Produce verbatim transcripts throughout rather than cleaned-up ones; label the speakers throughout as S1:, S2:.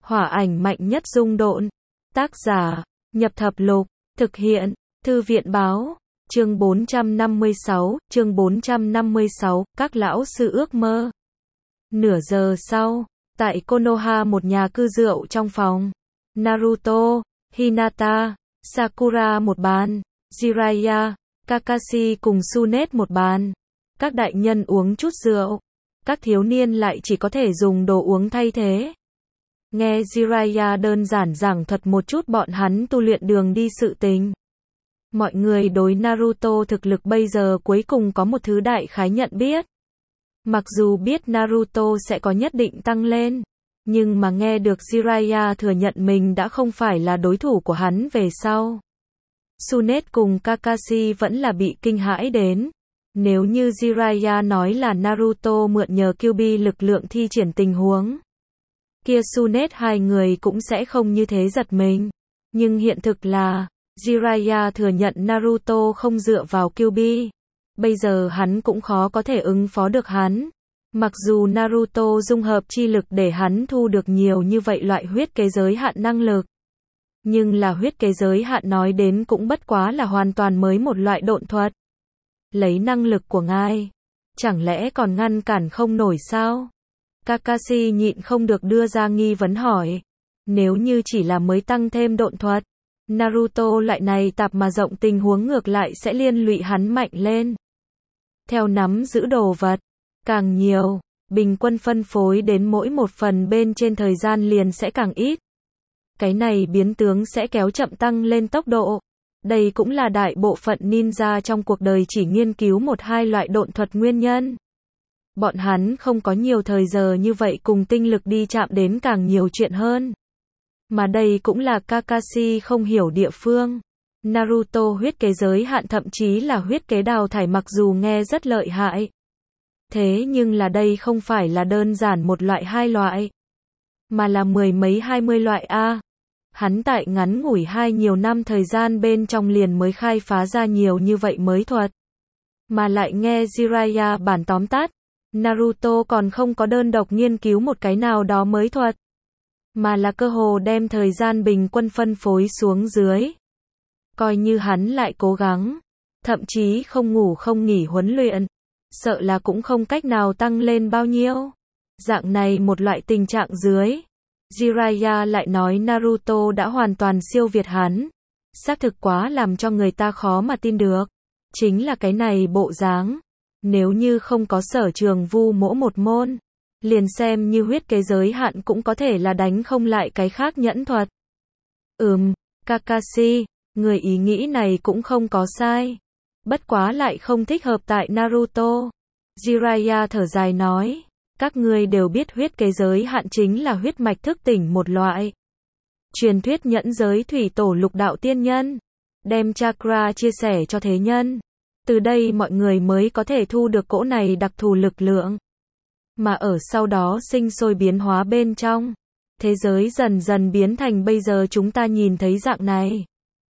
S1: Hỏa ảnh mạnh nhất dung độn. Tác giả, Nhập Thập Lục. Thực hiện, Thư viện Báo. Chương bốn trăm năm mươi sáu, chương bốn trăm năm mươi sáu, các lão sư ước mơ. Nửa giờ sau, tại Konoha một nhà cư rượu trong phòng, Naruto, Hinata, Sakura một bàn, Jiraiya, Kakashi cùng Tsunade một bàn. Các đại nhân uống chút rượu, các thiếu niên lại chỉ có thể dùng đồ uống thay thế. Nghe Jiraiya đơn giản giảng thuật một chút bọn hắn tu luyện đường đi sự tình. Mọi người đối Naruto thực lực bây giờ cuối cùng có một thứ đại khái nhận biết. Mặc dù biết Naruto sẽ có nhất định tăng lên, nhưng mà nghe được Jiraiya thừa nhận mình đã không phải là đối thủ của hắn về sau, Tsunade cùng Kakashi vẫn là bị kinh hãi đến. Nếu như Jiraiya nói là Naruto mượn nhờ Kyuubi lực lượng thi triển tình huống, kia Tsunade hai người cũng sẽ không như thế giật mình. Nhưng hiện thực là, Jiraiya thừa nhận Naruto không dựa vào Kyuubi. Bây giờ hắn cũng khó có thể ứng phó được hắn. Mặc dù Naruto dung hợp chi lực để hắn thu được nhiều như vậy loại huyết kế giới hạn năng lực. Nhưng là huyết kế giới hạn nói đến cũng bất quá là hoàn toàn mới một loại độn thuật. Lấy năng lực của ngài, chẳng lẽ còn ngăn cản không nổi sao? Kakashi nhịn không được đưa ra nghi vấn hỏi. Nếu như chỉ là mới tăng thêm độn thuật, Naruto lại này tạp mà rộng tình huống ngược lại sẽ liên lụy hắn mạnh lên. Theo nắm giữ đồ vật, càng nhiều, bình quân phân phối đến mỗi một phần bên trên thời gian liền sẽ càng ít. Cái này biến tướng sẽ kéo chậm tăng lên tốc độ. Đây cũng là đại bộ phận ninja trong cuộc đời chỉ nghiên cứu một hai loại độn thuật nguyên nhân. Bọn hắn không có nhiều thời giờ như vậy cùng tinh lực đi chạm đến càng nhiều chuyện hơn. Mà đây cũng là Kakashi không hiểu địa phương. Naruto huyết kế giới hạn thậm chí là huyết kế đào thải mặc dù nghe rất lợi hại. Thế nhưng là đây không phải là đơn giản một loại hai loại, mà là mười mấy hai mươi loại A. Hắn tại ngắn ngủi hai nhiều năm thời gian bên trong liền mới khai phá ra nhiều như vậy mới thuật. Mà lại nghe Jiraiya bản tóm tắt, Naruto còn không có đơn độc nghiên cứu một cái nào đó mới thuật, mà là cơ hồ đem thời gian bình quân phân phối xuống dưới. Coi như hắn lại cố gắng, thậm chí không ngủ không nghỉ huấn luyện, sợ là cũng không cách nào tăng lên bao nhiêu. Dạng này một loại tình trạng dưới, Jiraiya lại nói Naruto đã hoàn toàn siêu việt hắn. Xác thực quá làm cho người ta khó mà tin được. Chính là cái này bộ dáng. Nếu như không có sở trường vu mỗ một môn, liền xem như huyết kế giới hạn cũng có thể là đánh không lại cái khác nhẫn thuật. Ừm, Kakashi, người ý nghĩ này cũng không có sai. Bất quá lại không thích hợp tại Naruto. Jiraiya thở dài nói. Các ngươi đều biết huyết kế giới hạn chính là huyết mạch thức tỉnh một loại. Truyền thuyết nhẫn giới thủy tổ lục đạo tiên nhân, đem chakra chia sẻ cho thế nhân. Từ đây mọi người mới có thể thu được cỗ này đặc thù lực lượng. Mà ở sau đó sinh sôi biến hóa bên trong. Thế giới dần dần biến thành bây giờ chúng ta nhìn thấy dạng này.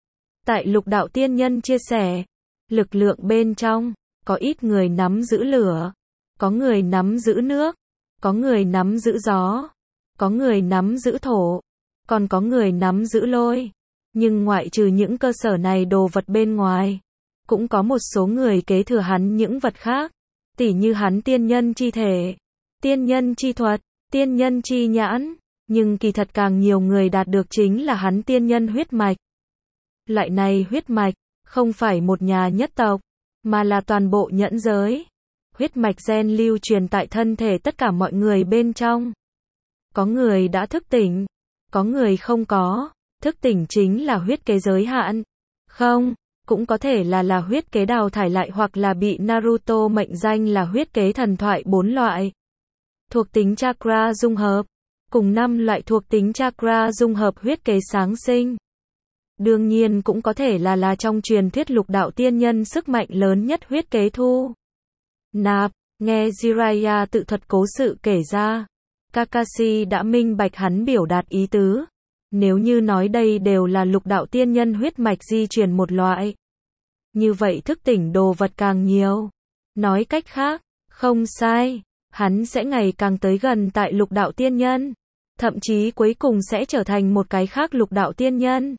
S1: Tại lục đạo tiên nhân chia sẻ, lực lượng bên trong, có ít người nắm giữ lửa. Có người nắm giữ nước, có người nắm giữ gió, có người nắm giữ thổ, còn có người nắm giữ lôi. Nhưng ngoại trừ những cơ sở này đồ vật bên ngoài, cũng có một số người kế thừa hắn những vật khác, tỉ như hắn tiên nhân chi thể, tiên nhân chi thuật, tiên nhân chi nhãn, nhưng kỳ thật càng nhiều người đạt được chính là hắn tiên nhân huyết mạch. Loại này huyết mạch, không phải một nhà nhất tộc, mà là toàn bộ nhẫn giới. Huyết mạch gen lưu truyền tại thân thể tất cả mọi người bên trong. Có người đã thức tỉnh, có người không có. Thức tỉnh chính là huyết kế giới hạn. Không, cũng có thể là là huyết kế đào thải lại hoặc là bị Naruto mệnh danh là huyết kế thần thoại bốn loại. Thuộc tính chakra dung hợp, cùng năm loại thuộc tính chakra dung hợp huyết kế sáng sinh. Đương nhiên cũng có thể là là trong truyền thuyết lục đạo tiên nhân sức mạnh lớn nhất huyết kế thu. Nạp, nghe Jiraiya tự thuật cố sự kể ra, Kakashi đã minh bạch hắn biểu đạt ý tứ. Nếu như nói đây đều là lục đạo tiên nhân huyết mạch di truyền một loại, như vậy thức tỉnh đồ vật càng nhiều. Nói cách khác, không sai, hắn sẽ ngày càng tới gần tại lục đạo tiên nhân. thậm chí cuối cùng sẽ trở thành một cái khác lục đạo tiên nhân.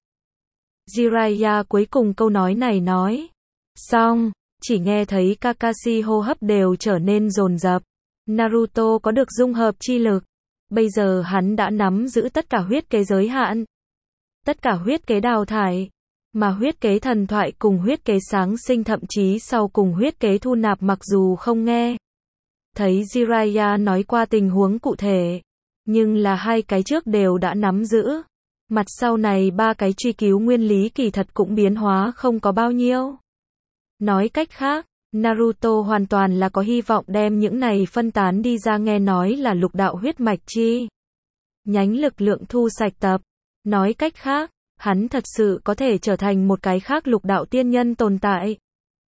S1: Jiraiya cuối cùng câu nói này nói. Xong, chỉ nghe thấy Kakashi hô hấp đều trở nên dồn dập. Naruto có được dung hợp chi lực. Bây giờ hắn đã nắm giữ tất cả huyết kế giới hạn. Tất cả huyết kế đào thải. Mà huyết kế thần thoại cùng huyết kế sáng sinh thậm chí sau cùng huyết kế thu nạp mặc dù không nghe thấy Jiraiya nói qua tình huống cụ thể. Nhưng là hai cái trước đều đã nắm giữ. Mặt sau này ba cái truy cứu nguyên lý kỳ thật cũng biến hóa không có bao nhiêu. Nói cách khác, Naruto hoàn toàn là có hy vọng đem những này phân tán đi ra nghe nói là lục đạo huyết mạch chi nhánh lực lượng thu sạch tập. Nói cách khác, hắn thật sự có thể trở thành một cái khác lục đạo tiên nhân tồn tại.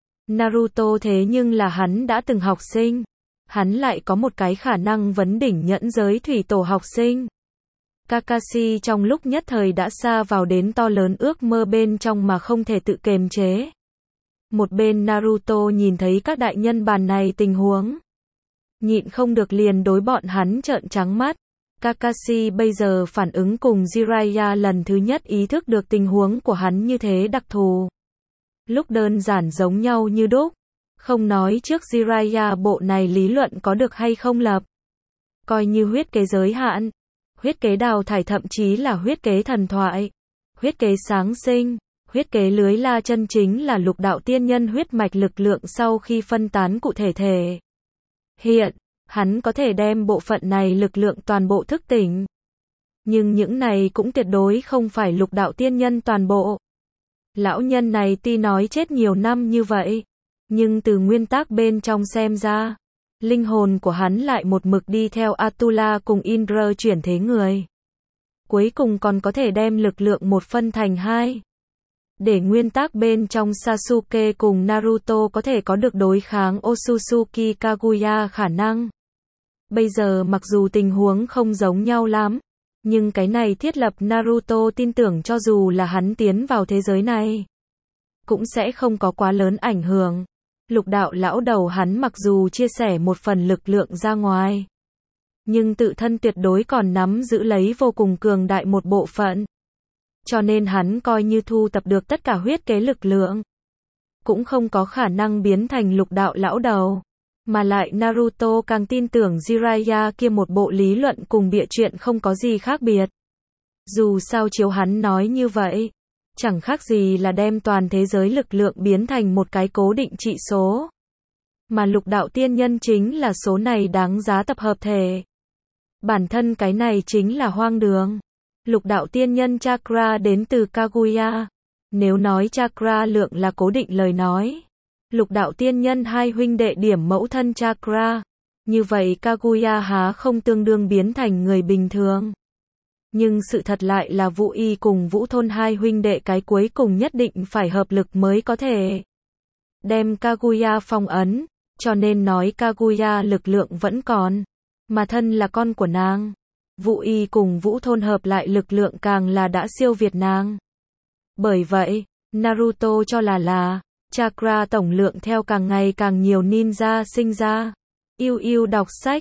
S1: Naruto thế nhưng là hắn đã từng học sinh. Hắn lại có một cái khả năng vấn đỉnh nhẫn giới thủy tổ học sinh. Kakashi trong lúc nhất thời đã xa vào đến to lớn ước mơ bên trong mà không thể tự kiềm chế. Một bên Naruto nhìn thấy các đại nhân bàn này tình huống. Nhịn không được liền đối bọn hắn trợn trắng mắt. Kakashi bây giờ phản ứng cùng Jiraiya lần thứ nhất ý thức được tình huống của hắn như thế đặc thù. Lúc đơn giản giống nhau như đúc. Không nói trước Jiraiya bộ này lý luận có được hay không lập. Coi như huyết kế giới hạn. Huyết kế đào thải thậm chí là huyết kế thần thoại. Huyết kế sáng sinh. Huyết kế lưới la chân chính là lục đạo tiên nhân huyết mạch lực lượng sau khi phân tán cụ thể thể. Hiện, hắn có thể đem bộ phận này lực lượng toàn bộ thức tỉnh. Nhưng những này cũng tuyệt đối không phải lục đạo tiên nhân toàn bộ. Lão nhân này tuy nói chết nhiều năm như vậy, nhưng từ nguyên tắc bên trong xem ra, linh hồn của hắn lại một mực đi theo Atula cùng Indra chuyển thế người. Cuối cùng còn có thể đem lực lượng một phân thành hai. Để nguyên tắc bên trong Sasuke cùng Naruto có thể có được đối kháng Otsutsuki Kaguya khả năng. Bây giờ mặc dù tình huống không giống nhau lắm, nhưng cái này thiết lập Naruto tin tưởng cho dù là hắn tiến vào thế giới này, cũng sẽ không có quá lớn ảnh hưởng. Lục đạo lão đầu hắn mặc dù chia sẻ một phần lực lượng ra ngoài, nhưng tự thân tuyệt đối còn nắm giữ lấy vô cùng cường đại một bộ phận. Cho nên hắn coi như thu tập được tất cả huyết kế lực lượng, cũng không có khả năng biến thành lục đạo lão đầu. Mà lại Naruto càng tin tưởng Jiraiya kia một bộ lý luận cùng bịa chuyện không có gì khác biệt. Dù sao chiếu hắn nói như vậy, chẳng khác gì là đem toàn thế giới lực lượng biến thành một cái cố định trị số. Mà lục đạo tiên nhân chính là số này đáng giá tập hợp thể. Bản thân cái này chính là hoang đường. Lục đạo tiên nhân chakra đến từ Kaguya. Nếu nói chakra lượng là cố định lời nói, lục đạo tiên nhân hai huynh đệ điểm mẫu thân chakra, như vậy Kaguya há không tương đương biến thành người bình thường. Nhưng sự thật lại là Vũ Y cùng Vũ Thôn hai huynh đệ cái cuối cùng nhất định phải hợp lực mới có thể đem Kaguya phong ấn, cho nên nói Kaguya lực lượng vẫn còn, mà thân là con của nàng. Vũ Y cùng Vũ Thôn hợp lại lực lượng càng là đã siêu việt nàng. Bởi vậy, Naruto cho là là chakra tổng lượng theo càng ngày càng nhiều ninja sinh ra. Yêu yêu đọc sách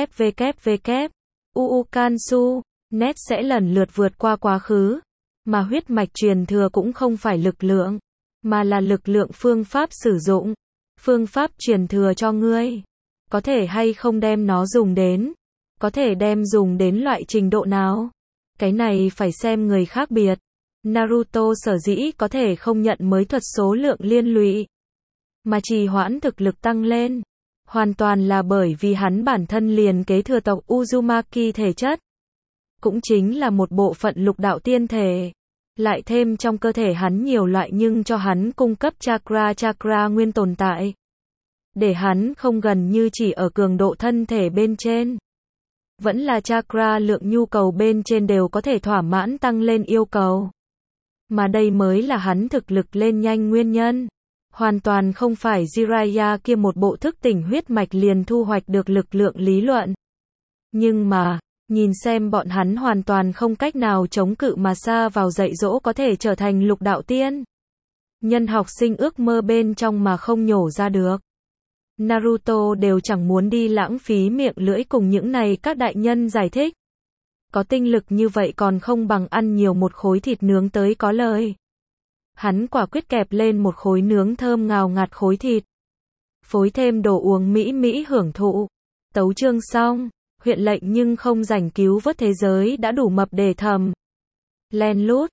S1: www. Uukansu. Net sẽ lần lượt vượt qua quá khứ. Mà huyết mạch truyền thừa cũng không phải lực lượng, mà là lực lượng phương pháp sử dụng. Phương pháp truyền thừa cho ngươi. Có thể hay không đem nó dùng đến. Có thể đem dùng đến loại trình độ nào. Cái này phải xem người khác biệt. Naruto sở dĩ có thể không nhận mới thuật số lượng liên lụy, mà trì hoãn thực lực tăng lên. Hoàn toàn là bởi vì hắn bản thân liền kế thừa tộc Uzumaki thể chất. Cũng chính là một bộ phận lục đạo tiên thể. Lại thêm trong cơ thể hắn nhiều loại nhưng cho hắn cung cấp chakra chakra nguyên tồn tại. Để hắn không gần như chỉ ở cường độ thân thể bên trên. Vẫn là chakra lượng nhu cầu bên trên đều có thể thỏa mãn tăng lên yêu cầu. Mà đây mới là hắn thực lực lên nhanh nguyên nhân. Hoàn toàn không phải Jiraiya kia một bộ thức tỉnh huyết mạch liền thu hoạch được lực lượng lý luận. Nhưng mà, nhìn xem bọn hắn hoàn toàn không cách nào chống cự mà xa vào dạy dỗ có thể trở thành lục đạo tiên nhân học sinh ước mơ bên trong mà không nhổ ra được. Naruto đều chẳng muốn đi lãng phí miệng lưỡi cùng những này các đại nhân giải thích. có tinh lực như vậy còn không bằng ăn nhiều một khối thịt nướng tới có lời. Hắn quả quyết kẹp lên một khối nướng thơm ngào ngạt khối thịt. Phối thêm đồ uống mỹ mỹ hưởng thụ. Tấu chương xong, huyện lệnh nhưng không rảnh cứu vớt thế giới đã đủ mập để thầm. Len lút,